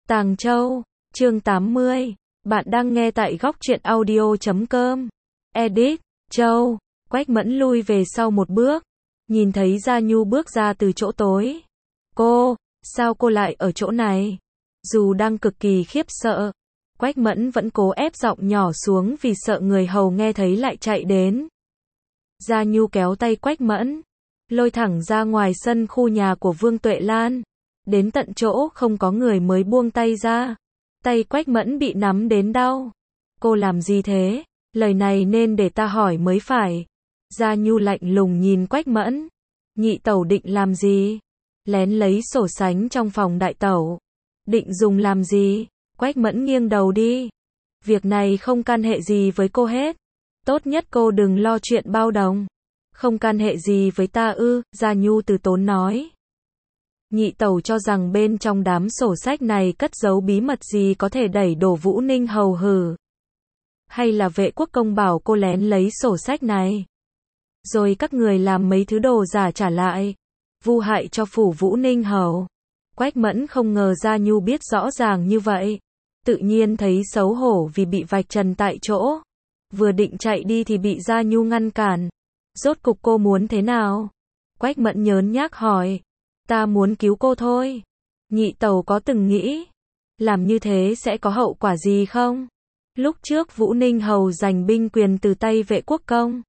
Tàng Châu, chương 80. Bạn đang nghe tại góc truyện audio.com. Edit, Châu. Quách Mẫn lui về sau một bước, nhìn thấy Gia Nhu bước ra từ chỗ tối. Cô, sao cô lại ở chỗ này? Dù đang cực kỳ khiếp sợ, Quách Mẫn vẫn cố ép giọng nhỏ xuống vì sợ người hầu nghe thấy lại chạy đến. Gia Nhu kéo tay Quách Mẫn, lôi thẳng ra ngoài sân khu nhà của Vương Tuệ Lan. Đến tận chỗ không có người mới buông tay ra. Tay Quách Mẫn bị nắm đến đau. Cô làm gì thế? Lời này nên để ta hỏi mới phải. Gia Nhu lạnh lùng nhìn Quách Mẫn. Nhị tẩu định làm gì? Lén lấy sổ sánh trong phòng đại tẩu. Định dùng làm gì? Quách Mẫn nghiêng đầu đi. Việc này không can hệ gì với cô hết. Tốt nhất cô đừng lo chuyện bao đồng. Không can hệ gì với ta ư? Gia Nhu từ tốn nói. Nhị tẩu cho rằng bên trong đám sổ sách này cất giấu bí mật gì có thể đẩy đổ Vũ Ninh Hầu hử? Hay là Vệ Quốc Công bảo cô lén lấy sổ sách này? Rồi các người làm mấy thứ đồ giả trả lại, vu hại cho phủ Vũ Ninh Hầu. Quách Mẫn không ngờ Gia Nhu biết rõ ràng như vậy. Tự nhiên thấy xấu hổ vì bị vạch trần tại chỗ. Vừa định chạy đi thì bị Gia Nhu ngăn cản. Rốt cục cô muốn thế nào? Quách Mẫn nhớn nhác hỏi. Ta muốn cứu cô thôi. Nhị tẩu có từng nghĩ làm như thế sẽ có hậu quả gì không? Lúc trước Vũ Ninh Hầu giành binh quyền từ tay Vệ Quốc Công,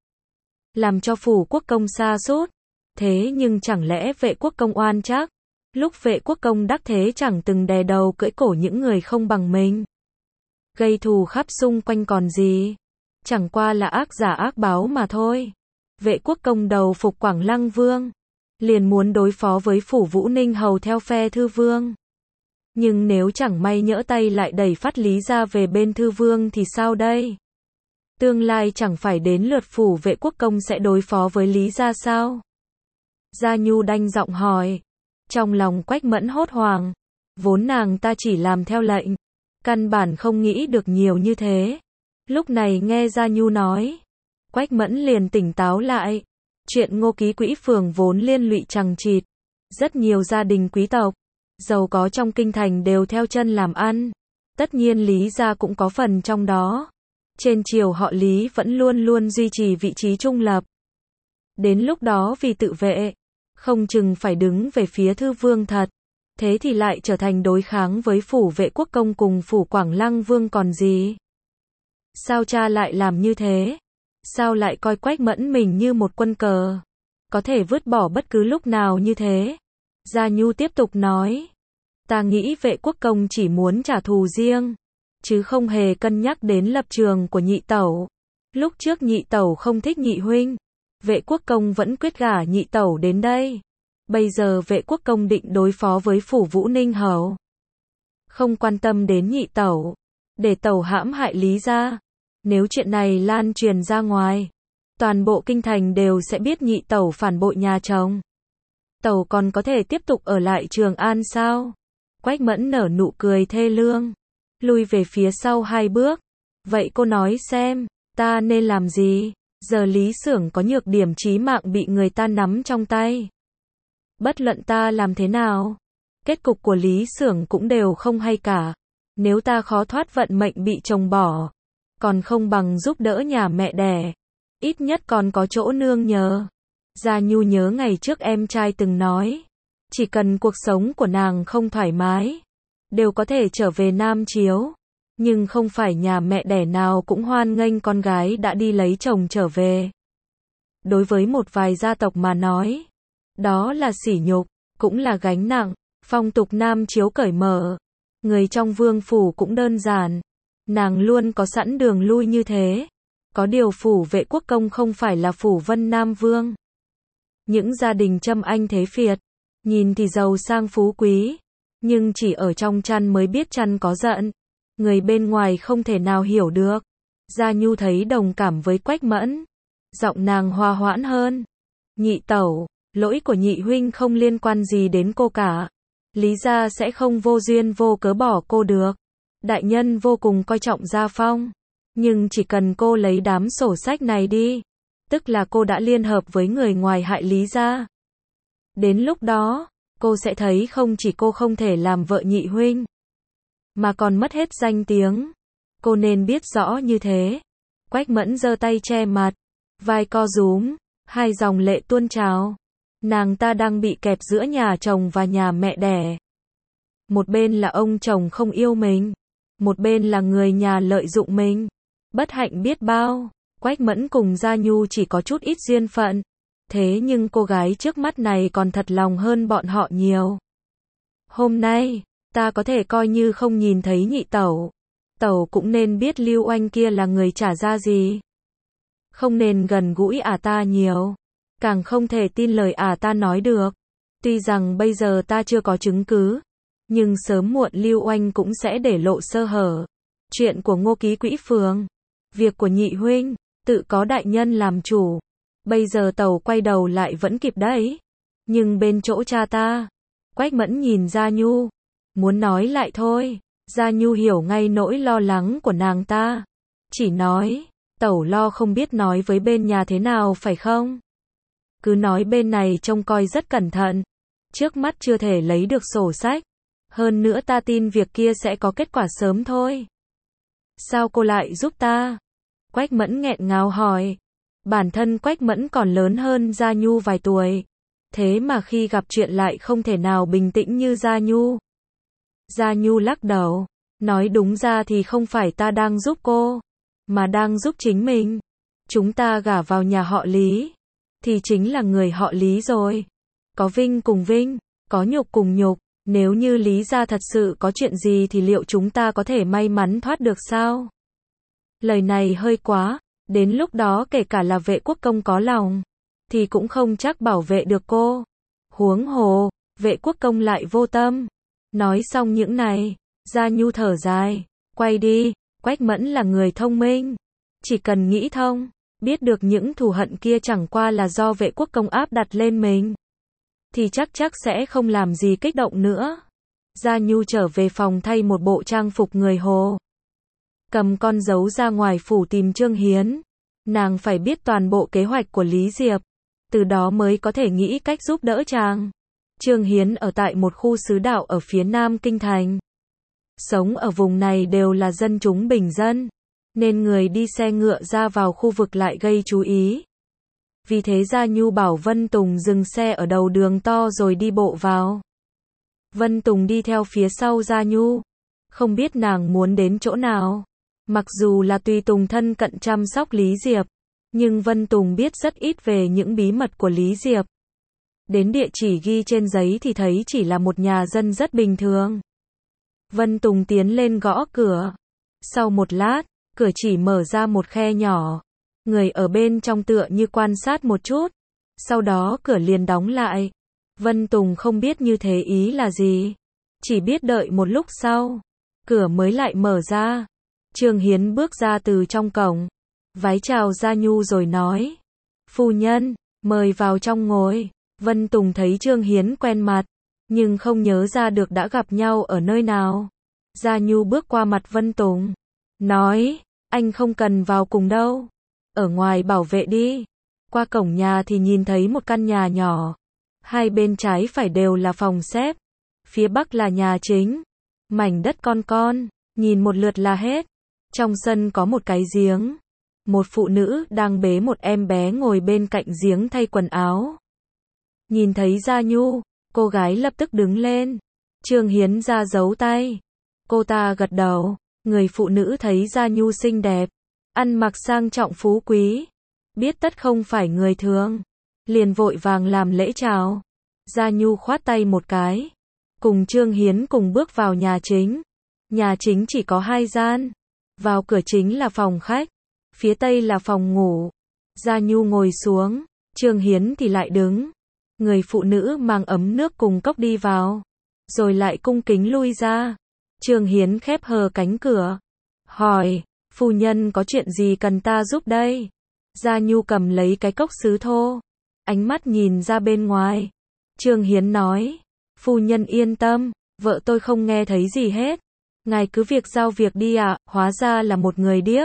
làm cho phủ Quốc Công sa sút. Thế nhưng chẳng lẽ Vệ Quốc Công oan trách? Lúc Vệ Quốc Công đắc thế chẳng từng đè đầu cưỡi cổ những người không bằng mình, gây thù khắp xung quanh còn gì? Chẳng qua là ác giả ác báo mà thôi. Vệ Quốc Công đầu phục Quảng Lăng Vương, liền muốn đối phó với phủ Vũ Ninh Hầu theo phe Thư Vương. Nhưng nếu chẳng may nhỡ tay lại đẩy phát Lý ra về bên Thư Vương thì sao đây? Tương lai chẳng phải đến lượt phủ Vệ Quốc Công sẽ đối phó với Lý ra sao? Gia Nhu đanh giọng hỏi. Trong lòng Quách Mẫn hốt hoảng. Vốn nàng ta chỉ làm theo lệnh, căn bản không nghĩ được nhiều như thế. Lúc này nghe Gia Nhu nói, Quách Mẫn liền tỉnh táo lại. Chuyện Ngô Ký Quỹ phường vốn liên lụy chằng chịt. Rất nhiều gia đình quý tộc giàu có trong kinh thành đều theo chân làm ăn. Tất nhiên Lý gia cũng có phần trong đó. Trên triều họ Lý vẫn luôn luôn duy trì vị trí trung lập. Đến lúc đó vì tự vệ, không chừng phải đứng về phía Thư Vương thật. Thế thì lại trở thành đối kháng với phủ Vệ Quốc Công cùng phủ Quảng Lăng Vương còn gì? Sao cha lại làm như thế? Sao lại coi Quách Mẫn mình như một quân cờ, có thể vứt bỏ bất cứ lúc nào như thế? Gia Nhu tiếp tục nói. Ta nghĩ Vệ Quốc Công chỉ muốn trả thù riêng, chứ không hề cân nhắc đến lập trường của nhị tẩu. Lúc trước nhị tẩu không thích nhị huynh, Vệ Quốc Công vẫn quyết gả nhị tẩu đến đây. Bây giờ Vệ Quốc Công định đối phó với phủ Vũ Ninh Hầu, không quan tâm đến nhị tẩu, để tẩu hãm hại Lý gia. Nếu chuyện này lan truyền ra ngoài, toàn bộ kinh thành đều sẽ biết nhị tẩu phản bội nhà chồng. Tẩu còn có thể tiếp tục ở lại Trường An sao? Quách Mẫn nở nụ cười thê lương, lui về phía sau 2 bước. Vậy cô nói xem, ta nên làm gì? Giờ Lý Xưởng có nhược điểm chí mạng bị người ta nắm trong tay. Bất luận ta làm thế nào, kết cục của Lý Xưởng cũng đều không hay cả. Nếu ta khó thoát vận mệnh bị chồng bỏ, còn không bằng giúp đỡ nhà mẹ đẻ, ít nhất còn có chỗ nương nhờ. Gia Nhu nhớ ngày trước em trai từng nói, chỉ cần cuộc sống của nàng không thoải mái, đều có thể trở về Nam Chiếu. Nhưng không phải nhà mẹ đẻ nào cũng hoan nghênh con gái đã đi lấy chồng trở về. Đối với một vài gia tộc mà nói, đó là sỉ nhục, cũng là gánh nặng. Phong tục Nam Chiếu cởi mở, người trong vương phủ cũng đơn giản. Nàng luôn có sẵn đường lui như thế. Có điều phủ Vệ Quốc Công không phải là phủ Vân Nam Vương. Những gia đình Trâm Anh thế Phiệt, nhìn thì giàu sang phú quý, nhưng chỉ ở trong chăn mới biết chăn có giận. Người bên ngoài không thể nào hiểu được. Gia Nhu thấy đồng cảm với Quách Mẫn, giọng nàng hòa hoãn hơn. Nhị tẩu, lỗi của nhị huynh không liên quan gì đến cô cả. Lý gia sẽ không vô duyên vô cớ bỏ cô được. Đại nhân vô cùng coi trọng Gia Phong, nhưng chỉ cần cô lấy đám sổ sách này đi, tức là cô đã liên hợp với người ngoài hại Lý gia. Đến lúc đó, cô sẽ thấy không chỉ cô không thể làm vợ nhị huynh, mà còn mất hết danh tiếng. Cô nên biết rõ như thế. Quách Mẫn giơ tay che mặt, vai co rúm, hai dòng lệ tuôn trào. Nàng ta đang bị kẹp giữa nhà chồng và nhà mẹ đẻ. Một bên là ông chồng không yêu mình, một bên là người nhà lợi dụng mình. Bất hạnh biết bao. Quách Mẫn cùng Gia Nhu chỉ có chút ít duyên phận. Thế nhưng cô gái trước mắt này còn thật lòng hơn bọn họ nhiều. Hôm nay, ta có thể coi như không nhìn thấy nhị tẩu. Tẩu cũng nên biết Lưu Oanh kia là người trả ra gì. Không nên gần gũi ta nhiều. Càng không thể tin lời ta nói được. Tuy rằng bây giờ ta chưa có chứng cứ, nhưng sớm muộn Lưu Oanh cũng sẽ để lộ sơ hở. Chuyện của Ngô Ký Quỹ Phường, việc của nhị huynh, tự có đại nhân làm chủ. Bây giờ tẩu quay đầu lại vẫn kịp đấy. Nhưng bên chỗ cha ta. Quách Mẫn nhìn Gia Nhu, muốn nói lại thôi. Gia Nhu hiểu ngay nỗi lo lắng của nàng ta. Chỉ nói, tẩu lo không biết nói với bên nhà thế nào phải không? Cứ nói bên này trông coi rất cẩn thận. Trước mắt chưa thể lấy được sổ sách. Hơn nữa ta tin việc kia sẽ có kết quả sớm thôi. Sao cô lại giúp ta? Quách Mẫn nghẹn ngào hỏi. Bản thân Quách Mẫn còn lớn hơn Gia Nhu vài tuổi. Thế mà khi gặp chuyện lại không thể nào bình tĩnh như Gia Nhu. Gia Nhu lắc đầu. Nói đúng ra thì không phải ta đang giúp cô, mà đang giúp chính mình. Chúng ta gả vào nhà họ Lý, thì chính là người họ Lý rồi. Có vinh cùng vinh, có nhục cùng nhục. Nếu như Lý gia thật sự có chuyện gì thì liệu chúng ta có thể may mắn thoát được sao? Lời này hơi quá. Đến lúc đó kể cả là Vệ Quốc Công có lòng, thì cũng không chắc bảo vệ được cô. Huống hồ, Vệ Quốc Công lại vô tâm. Nói xong những này, Gia Nhu thở dài. Quay đi, Quách Mẫn là người thông minh. Chỉ cần nghĩ thông, biết được những thù hận kia chẳng qua là do Vệ Quốc Công áp đặt lên mình, thì chắc sẽ không làm gì kích động nữa. Gia Nhu trở về phòng thay một bộ trang phục người Hồ. Cầm con dấu ra ngoài phủ tìm Trương Hiến. Nàng phải biết toàn bộ kế hoạch của Lý Diệp. Từ đó mới có thể nghĩ cách giúp đỡ chàng. Trương Hiến ở tại một khu xứ đạo ở phía nam kinh thành. Sống ở vùng này đều là dân chúng bình dân, nên người đi xe ngựa ra vào khu vực lại gây chú ý. Vì thế Gia Nhu bảo Vân Tùng dừng xe ở đầu đường to rồi đi bộ vào. Vân Tùng đi theo phía sau Gia Nhu. Không biết nàng muốn đến chỗ nào. Mặc dù là tùy tùng thân cận chăm sóc Lý Diệp, nhưng Vân Tùng biết rất ít về những bí mật của Lý Diệp. Đến địa chỉ ghi trên giấy thì thấy chỉ là một nhà dân rất bình thường. Vân Tùng tiến lên gõ cửa. Sau một lát, cửa chỉ mở ra một khe nhỏ. Người ở bên trong tựa như quan sát một chút. Sau đó cửa liền đóng lại. Vân Tùng không biết như thế ý là gì. Chỉ biết đợi một lúc sau, cửa mới lại mở ra. Trương Hiến bước ra từ trong cổng, vái chào Gia Nhu rồi nói. Phu nhân, mời vào trong ngồi. Vân Tùng thấy Trương Hiến quen mặt, nhưng không nhớ ra được đã gặp nhau ở nơi nào. Gia Nhu bước qua mặt Vân Tùng, nói, anh không cần vào cùng đâu. Ở ngoài bảo vệ đi. Qua cổng nhà thì nhìn thấy một căn nhà nhỏ. Hai bên trái phải đều là phòng xếp. Phía bắc là nhà chính. Mảnh đất con, nhìn một lượt là hết. Trong sân có một cái giếng. Một phụ nữ đang bế một em bé ngồi bên cạnh giếng thay quần áo. Nhìn thấy Gia Nhu, cô gái lập tức đứng lên. Trương Hiến ra giấu tay. Cô ta gật đầu. Người phụ nữ thấy Gia Nhu xinh đẹp, ăn mặc sang trọng phú quý, biết tất không phải người thường, liền vội vàng làm lễ chào. Gia Nhu khoát tay một cái, cùng Trương Hiến cùng bước vào nhà chính. Nhà chính chỉ có 2 gian. Vào cửa chính là phòng khách, phía tây là phòng ngủ. Gia Nhu ngồi xuống, Trương Hiến thì lại đứng. Người phụ nữ mang ấm nước cùng cốc đi vào, rồi lại cung kính lui ra. Trương Hiến khép hờ cánh cửa, hỏi, phu nhân có chuyện gì cần ta giúp đây? Gia Nhu cầm lấy cái cốc sứ thô, ánh mắt nhìn ra bên ngoài. Trương Hiến nói, phu nhân yên tâm, vợ tôi không nghe thấy gì hết. Ngài cứ việc giao việc đi ạ. Hóa ra là một người điếc.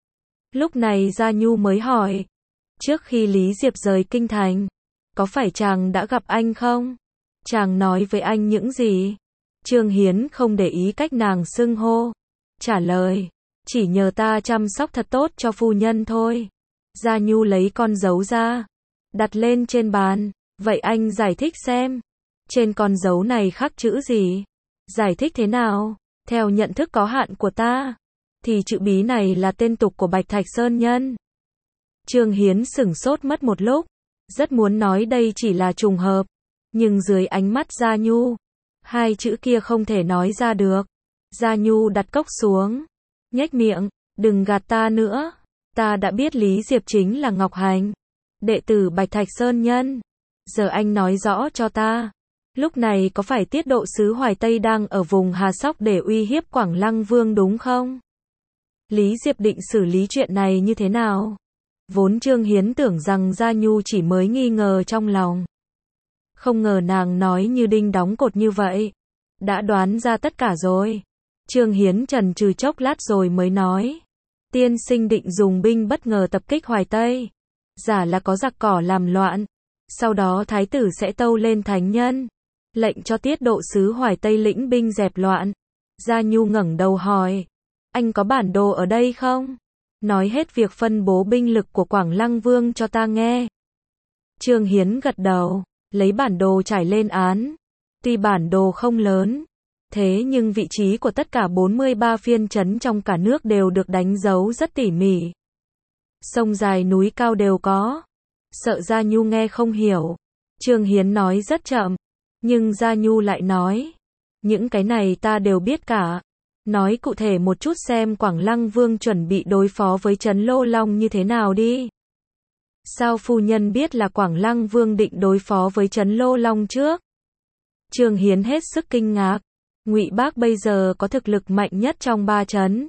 Lúc này Gia Nhu mới hỏi, trước khi Lý Diệp rời kinh thành, có phải chàng đã gặp anh không? Chàng nói với anh những gì? Trương Hiến không để ý cách nàng xưng hô. Trả lời, chỉ nhờ ta chăm sóc thật tốt cho phu nhân thôi. Gia Nhu lấy con dấu ra, đặt lên trên bàn. Vậy anh giải thích xem. Trên con dấu này khắc chữ gì? Giải thích thế nào? Theo nhận thức có hạn của ta, thì chữ bí này là tên tục của Bạch Thạch Sơn Nhân. Trương Hiến sửng sốt mất một lúc, rất muốn nói đây chỉ là trùng hợp, nhưng dưới ánh mắt Gia Nhu, hai chữ kia không thể nói ra được. Gia Nhu đặt cốc xuống, nhếch miệng, đừng gạt ta nữa, ta đã biết Lý Diệp chính là Ngọc Hành, đệ tử Bạch Thạch Sơn Nhân. Giờ anh nói rõ cho ta, lúc này có phải tiết độ sứ Hoài Tây đang ở vùng Hà Sóc để uy hiếp Quảng Lăng Vương đúng không? Lý Diệp định xử lý chuyện này như thế nào? Vốn Trương Hiến tưởng rằng Gia Nhu chỉ mới nghi ngờ trong lòng. Không ngờ nàng nói như đinh đóng cột như vậy. Đã đoán ra tất cả rồi. Trương Hiến chần chừ chốc lát rồi mới nói. Tiên sinh định dùng binh bất ngờ tập kích Hoài Tây. Giả là có giặc cỏ làm loạn. Sau đó thái tử sẽ tâu lên thánh nhân, lệnh cho tiết độ sứ Hoài Tây lĩnh binh dẹp loạn. Gia Nhu ngẩng đầu hỏi. Anh có bản đồ ở đây không? Nói hết việc phân bố binh lực của Quảng Lăng Vương cho ta nghe. Trương Hiến gật đầu, lấy bản đồ trải lên án. Tuy bản đồ không lớn, thế nhưng vị trí của tất cả 43 phiên trấn trong cả nước đều được đánh dấu rất tỉ mỉ. Sông dài núi cao đều có. Sợ Gia Nhu nghe không hiểu, Trương Hiến nói rất chậm, nhưng Gia Nhu lại nói, những cái này ta đều biết cả. Nói cụ thể một chút xem Quảng Lăng Vương chuẩn bị đối phó với Trấn Lô Long như thế nào đi. Sao phu nhân biết là Quảng Lăng Vương định đối phó với Trấn Lô Long trước? Trương Hiến hết sức kinh ngạc. Ngụy Bác bây giờ có thực lực mạnh nhất trong 3 trấn.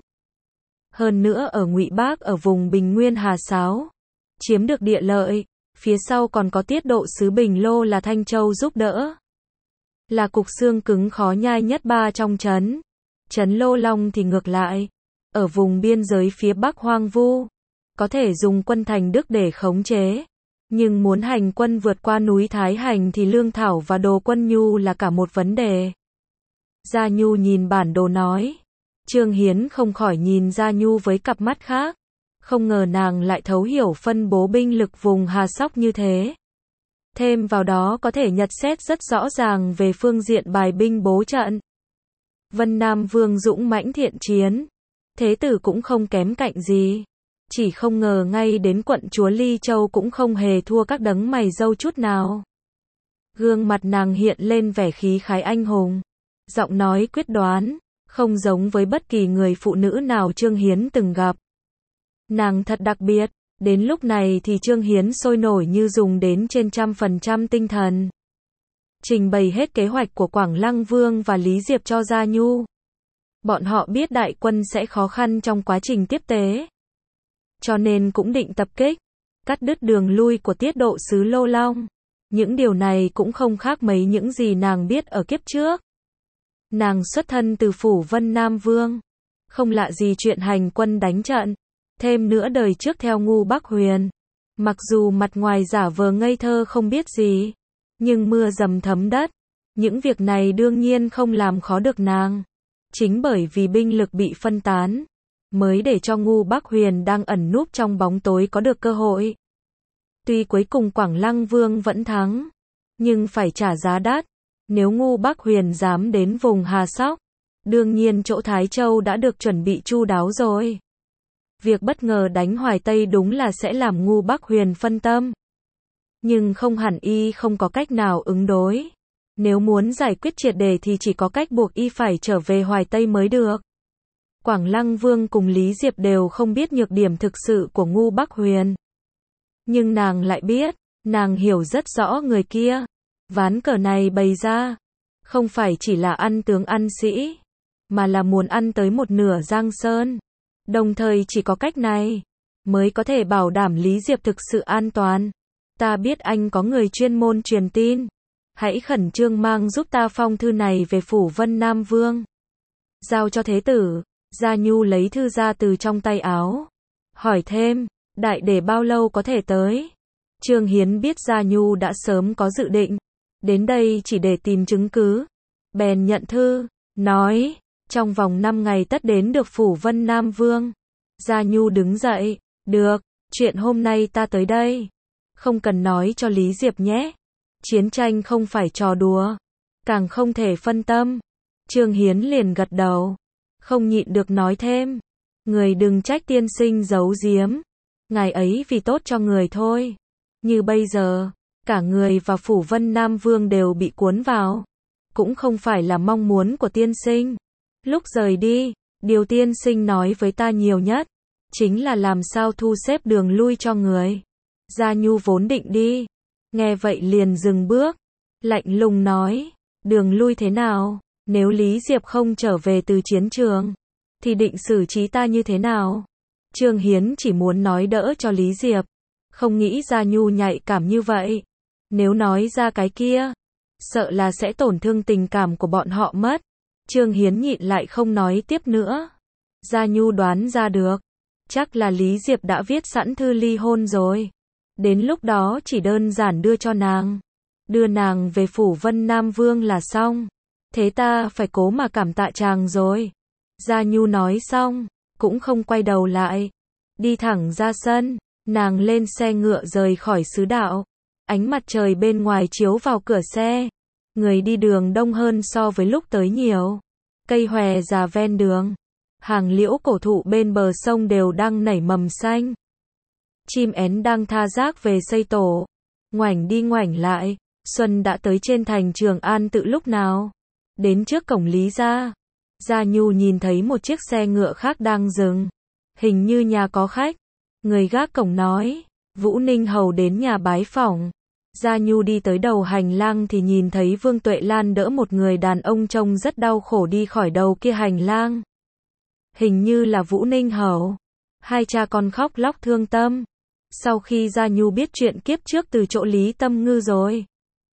Hơn nữa ở Ngụy Bác ở vùng Bình Nguyên Hà Sáo, chiếm được địa lợi, phía sau còn có tiết độ sứ Bình Lô là Thanh Châu giúp đỡ. Là cục xương cứng khó nhai nhất 3 trong trấn. Trấn Lô Long thì ngược lại, ở vùng biên giới phía Bắc hoang vu, có thể dùng quân Thành Đức để khống chế, nhưng muốn hành quân vượt qua núi Thái Hành thì lương thảo và đồ quân nhu là cả một vấn đề. Gia Nhu nhìn bản đồ nói. Trương Hiến không khỏi nhìn Gia Nhu với cặp mắt khác, không ngờ nàng lại thấu hiểu phân bố binh lực vùng Hà Sóc như thế. Thêm vào đó có thể nhận xét rất rõ ràng về phương diện bài binh bố trận. Vân Nam Vương dũng mãnh thiện chiến, thế tử cũng không kém cạnh gì. Chỉ không ngờ ngay đến quận chúa Ly Châu cũng không hề thua các đấng mày râu chút nào. Gương mặt nàng hiện lên vẻ khí khái anh hùng, giọng nói quyết đoán, không giống với bất kỳ người phụ nữ nào Trương Hiến từng gặp. Nàng thật đặc biệt, đến lúc này thì Trương Hiến sôi nổi như dùng đến trên 100% tinh thần. Trình bày hết kế hoạch của Quảng Lăng Vương và Lý Diệp cho Gia Nhu. Bọn họ biết đại quân sẽ khó khăn trong quá trình tiếp tế, cho nên cũng định tập kích, cắt đứt đường lui của tiết độ sứ Lô Long. Những điều này cũng không khác mấy những gì nàng biết ở kiếp trước. Nàng xuất thân từ phủ Vân Nam Vương, không lạ gì chuyện hành quân đánh trận. Thêm nữa đời trước theo Ngu Bắc Huyền, mặc dù mặt ngoài giả vờ ngây thơ không biết gì, nhưng mưa dầm thấm đất, những việc này đương nhiên không làm khó được nàng. Chính bởi vì binh lực bị phân tán, mới để cho Ngu Bắc Huyền đang ẩn núp trong bóng tối có được cơ hội. Tuy cuối cùng Quảng Lăng Vương vẫn thắng, nhưng phải trả giá đắt. Nếu Ngu Bắc Huyền dám đến vùng Hà Sóc, đương nhiên chỗ Thái Châu đã được chuẩn bị chu đáo rồi. Việc bất ngờ đánh Hoài Tây đúng là sẽ làm Ngu Bắc Huyền phân tâm. Nhưng không hẳn y không có cách nào ứng đối. Nếu muốn giải quyết triệt đề thì chỉ có cách buộc y phải trở về Hoài Tây mới được. Quảng Lăng Vương cùng Lý Diệp đều không biết nhược điểm thực sự của Ngu Bắc Huyền. Nhưng nàng lại biết, nàng hiểu rất rõ người kia. Ván cờ này bày ra, không phải chỉ là ăn tướng ăn sĩ, mà là muốn ăn tới một nửa Giang Sơn. Đồng thời chỉ có cách này, mới có thể bảo đảm Lý Diệp thực sự an toàn. Ta biết anh có người chuyên môn truyền tin. Hãy khẩn trương mang giúp ta phong thư này về phủ Vân Nam Vương. Giao cho thế tử. Gia Nhu lấy thư ra từ trong tay áo. Hỏi thêm, đại để bao lâu có thể tới? Trương Hiến biết Gia Nhu đã sớm có dự định. Đến đây chỉ để tìm chứng cứ. bèn nhận thư, nói, trong vòng 5 ngày tất đến được phủ Vân Nam Vương. Gia Nhu đứng dậy, được, chuyện hôm nay ta tới đây. Không cần nói cho Lý Diệp nhé. Chiến tranh không phải trò đùa, càng không thể phân tâm. Trương Hiến liền gật đầu, không nhịn được nói thêm. Người đừng trách tiên sinh giấu giếm. Ngài ấy vì tốt cho người thôi. Như bây giờ, cả người và phủ Vân Nam Vương đều bị cuốn vào. Cũng không phải là mong muốn của tiên sinh. Lúc rời đi, điều tiên sinh nói với ta nhiều nhất, chính là làm sao thu xếp đường lui cho người. Gia Nhu vốn định đi, nghe vậy liền dừng bước, lạnh lùng nói, đường lui thế nào, nếu Lý Diệp không trở về từ chiến trường, thì định xử trí ta như thế nào? Trương Hiến chỉ muốn nói đỡ cho Lý Diệp, không nghĩ Gia Nhu nhạy cảm như vậy. Nếu nói ra cái kia, sợ là sẽ tổn thương tình cảm của bọn họ mất. Trương Hiến nhịn lại không nói tiếp nữa. Gia Nhu đoán ra được, chắc là Lý Diệp đã viết sẵn thư ly hôn rồi. Đến lúc đó chỉ đơn giản đưa cho nàng, đưa nàng về phủ Vân Nam Vương là xong. Thế ta phải cố mà cảm tạ chàng rồi. Gia Nhu nói xong, cũng không quay đầu lại, đi thẳng ra sân. Nàng lên xe ngựa rời khỏi xứ đạo. Ánh mặt trời bên ngoài chiếu vào cửa xe. Người đi đường đông hơn so với lúc tới nhiều. Cây hòe già ven đường, hàng liễu cổ thụ bên bờ sông đều đang nảy mầm xanh. Chim én đang tha rác về xây tổ. Ngoảnh đi ngoảnh lại, xuân đã tới trên thành Trường An tự lúc nào. Đến trước cổng Lý gia, Gia Nhu nhìn thấy một chiếc xe ngựa khác đang dừng. Hình như nhà có khách. Người gác cổng nói, Vũ Ninh hầu đến nhà bái phỏng. Gia Nhu đi tới đầu hành lang thì nhìn thấy Vương Tuệ Lan đỡ một người đàn ông trông rất đau khổ đi khỏi đầu kia hành lang. Hình như là Vũ Ninh hầu. Hai cha con khóc lóc thương tâm. Sau khi Gia Nhu biết chuyện kiếp trước từ chỗ Lý Tâm Ngư rồi,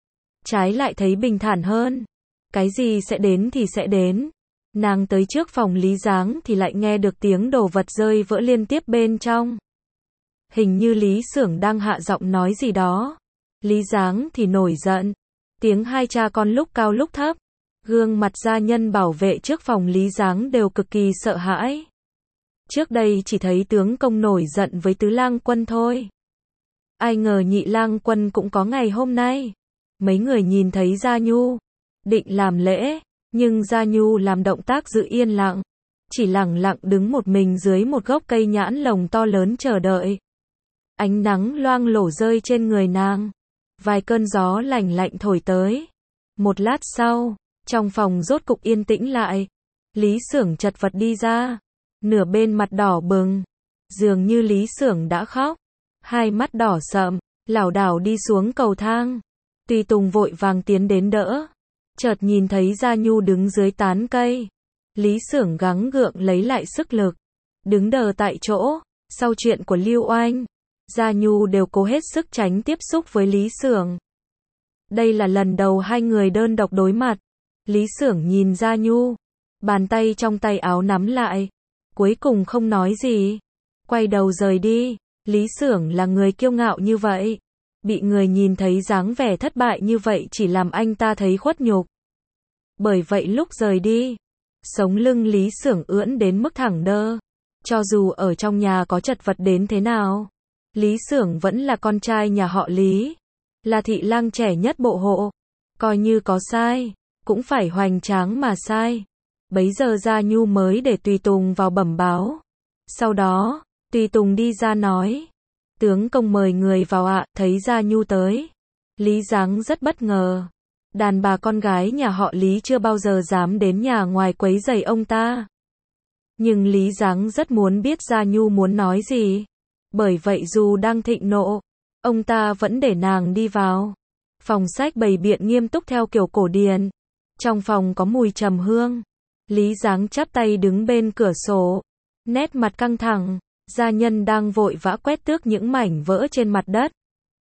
trái lại thấy bình thản hơn. Cái gì sẽ đến thì sẽ đến. Nàng tới trước phòng Lý Giáng thì lại nghe được tiếng đồ vật rơi vỡ liên tiếp bên trong. Hình như Lý Xưởng đang hạ giọng nói gì đó. Lý Giáng thì nổi giận. Tiếng hai cha con lúc cao lúc thấp. Gương mặt gia nhân bảo vệ trước phòng Lý Giáng đều cực kỳ sợ hãi. Trước đây chỉ thấy tướng công nổi giận với tứ lang quân thôi. Ai ngờ nhị lang quân cũng có ngày hôm nay. Mấy người nhìn thấy Gia Nhu, định làm lễ, nhưng Gia Nhu làm động tác giữ yên lặng. Chỉ lẳng lặng đứng một mình dưới một gốc cây nhãn lồng to lớn chờ đợi. Ánh nắng loang lổ rơi trên người nàng. Vài cơn gió lạnh lạnh thổi tới. Một lát sau, trong phòng rốt cục yên tĩnh lại. Lý Xưởng chật vật đi ra, nửa bên mặt đỏ bừng, dường như Lý Xưởng đã khóc. Hai mắt đỏ sậm, lảo đảo đi xuống cầu thang. Tùy Tùng vội vàng tiến đến đỡ. Chợt nhìn thấy Gia Nhu đứng dưới tán cây. Lý Xưởng gắng gượng lấy lại sức lực, đứng đờ tại chỗ. Sau chuyện của Lưu Oanh, Gia Nhu đều cố hết sức tránh tiếp xúc với Lý Xưởng. Đây là lần đầu hai người đơn độc đối mặt. Lý Xưởng nhìn Gia Nhu, bàn tay trong tay áo nắm lại, cuối cùng không nói gì, quay đầu rời đi. Lý Xưởng là người kiêu ngạo như vậy, bị người nhìn thấy dáng vẻ thất bại như vậy chỉ làm anh ta thấy khuất nhục. Bởi vậy lúc rời đi, sống lưng Lý Xưởng ưỡn đến mức thẳng đơ. Cho dù ở trong nhà có chật vật đến thế nào, Lý Xưởng vẫn là con trai nhà họ Lý, là thị lang trẻ nhất bộ hộ. Coi như có sai, cũng phải hoành tráng mà sai. Bấy giờ Gia Nhu mới để Tùy Tùng vào bẩm báo. Sau đó, Tùy Tùng đi ra nói, tướng công mời người vào ạ. Thấy Gia Nhu tới, Lý Giáng rất bất ngờ. Đàn bà con gái nhà họ Lý chưa bao giờ dám đến nhà ngoài quấy rầy ông ta. Nhưng Lý Giáng rất muốn biết Gia Nhu muốn nói gì. Bởi vậy dù đang thịnh nộ, ông ta vẫn để nàng đi vào. Phòng sách bày biện nghiêm túc theo kiểu cổ điển. Trong phòng có mùi trầm hương. Lý Giáng chắp tay đứng bên cửa sổ, nét mặt căng thẳng. Gia nhân đang vội vã quét tước những mảnh vỡ trên mặt đất,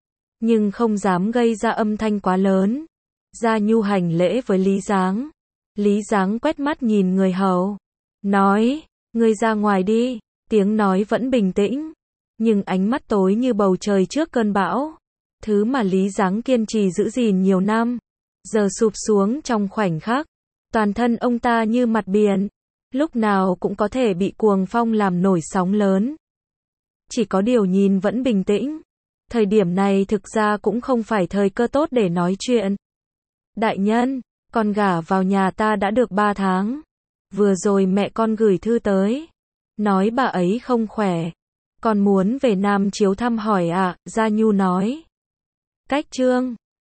nhưng không dám gây ra âm thanh quá lớn. Gia Nhu hành lễ với Lý Giáng. Lý Giáng quét mắt nhìn người hầu, nói, ngươi ra ngoài đi. Tiếng nói vẫn bình tĩnh, nhưng ánh mắt tối như bầu trời trước cơn bão. Thứ mà Lý Giáng kiên trì giữ gìn nhiều năm, giờ sụp xuống trong khoảnh khắc. Toàn thân ông ta như mặt biển, lúc nào cũng có thể bị cuồng phong làm nổi sóng lớn. Chỉ có điều nhìn vẫn bình tĩnh. Thời điểm này thực ra cũng không phải thời cơ tốt để nói chuyện. Đại nhân, con gả vào nhà ta đã được 3 tháng. Vừa rồi mẹ con gửi thư tới. Nói bà ấy không khỏe. Con muốn về Nam Chiếu thăm hỏi ạ, Gia Nhu nói. Cách chương